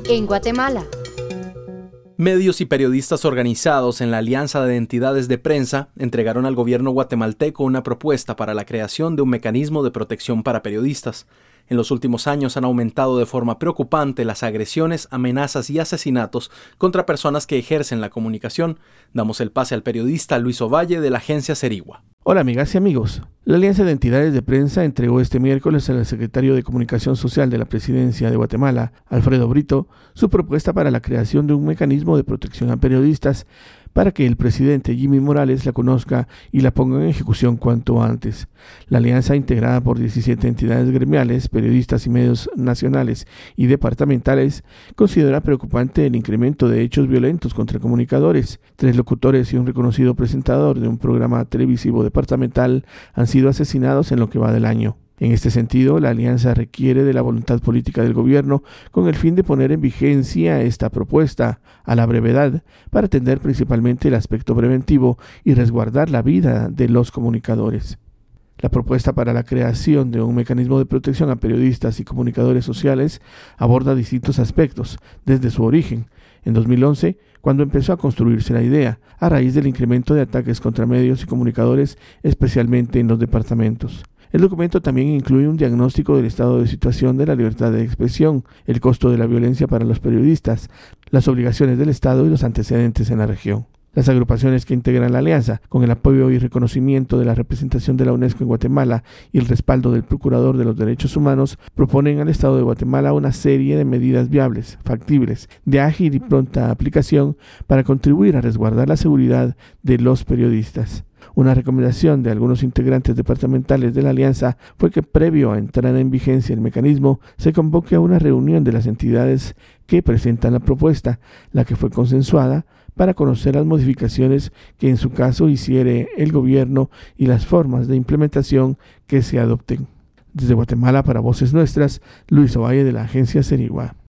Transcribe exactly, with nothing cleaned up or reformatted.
En Guatemala. Medios y periodistas organizados en la Alianza de Entidades de Prensa entregaron al gobierno guatemalteco una propuesta para la creación de un mecanismo de protección para periodistas. En los últimos años han aumentado de forma preocupante las agresiones, amenazas y asesinatos contra personas que ejercen la comunicación. Damos el pase al periodista Luis Ovalle de la agencia Cerigua. Hola amigas y amigos. La Alianza de Entidades de Prensa entregó este miércoles al secretario de Comunicación Social de la Presidencia de Guatemala, Alfredo Brito, su propuesta para la creación de un mecanismo de protección a periodistas para que el presidente Jimmy Morales la conozca y la ponga en ejecución cuanto antes. La alianza, integrada por diecisiete entidades gremiales, periodistas y medios nacionales y departamentales, considera preocupante el incremento de hechos violentos contra comunicadores. Tres locutores y un reconocido presentador de un programa televisivo departamental han sido asesinados en lo que va del año. En este sentido, la alianza requiere de la voluntad política del gobierno con el fin de poner en vigencia esta propuesta a la brevedad para atender principalmente el aspecto preventivo y resguardar la vida de los comunicadores. La propuesta para la creación de un mecanismo de protección a periodistas y comunicadores sociales aborda distintos aspectos desde su origen. En dos mil once, cuando empezó a construirse la idea, a raíz del incremento de ataques contra medios y comunicadores, especialmente en los departamentos. El documento también incluye un diagnóstico del estado de situación de la libertad de expresión, el costo de la violencia para los periodistas, las obligaciones del Estado y los antecedentes en la región. Las agrupaciones que integran la alianza, con el apoyo y reconocimiento de la representación de la UNESCO en Guatemala y el respaldo del Procurador de los Derechos Humanos, proponen al Estado de Guatemala una serie de medidas viables, factibles, de ágil y pronta aplicación para contribuir a resguardar la seguridad de los periodistas. Una recomendación de algunos integrantes departamentales de la alianza fue que previo a entrar en vigencia el mecanismo, se convoque a una reunión de las entidades que presentan la propuesta, la que fue consensuada, para conocer las modificaciones que en su caso hiciere el gobierno y las formas de implementación que se adopten. Desde Guatemala para Voces Nuestras, Luis Ovalle de la agencia Cerigua.